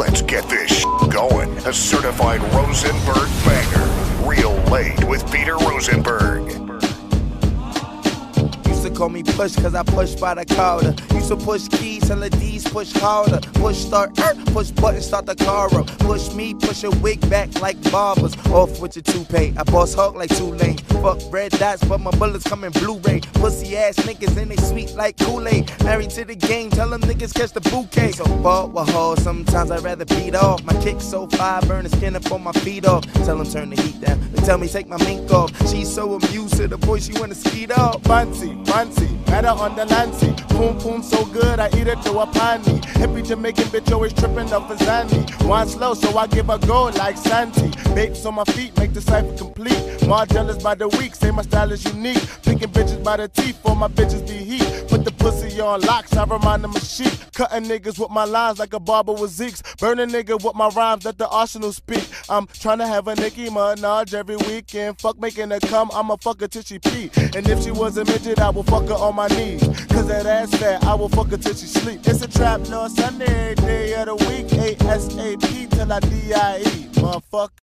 Let's get this going. A certified Rosenberg banger. Real Late with Peter Rosenberg. Used to call me push cause I push by the counter. Used to push keys till the D's push harder. Push start, push button, start the car up. Push me, push a wig back like barbers. Off with your toupee, I boss hog like Tulane. Fuck red dots, but my bullets come in Blu-ray. Pussy ass niggas and they sweet like Kool-Aid. Married to the game, tell them niggas catch the bouquet. So ball with hoes, sometimes I'd rather beat off. My kick so fire, burn the skin up on my feet off. Tell them turn the heat down, they tell me take my mink off. She's so amused to the boy, she wanna skeet off. Fancy, better on the Lancy. Boom, boom, so good, I eat it to a piney. Hippie Jamaican bitch always tripping up for Zanny. Wine slow, so I give a go like Santi. Bakes on my feet, make the cipher complete. More jealous by the week, say my style is unique. Picking bitches by the teeth, for my bitches be heat. Put the pussy on locks, I remind them of sheep. Cutting niggas with my lines like a barber with Zeeks. Burn a nigga with my rhymes, let the arsenal speak. I'm trying to have a Nicki Minaj every weekend. Fuck making her come, I'ma fuck her till she pee. And if she was a midget, I will fuck her on my knees. Cause that ass fat, I will fuck her till she sleep. It's a trap, Lord Sunday, every day of the week. ASAP till I DIE, motherfucker.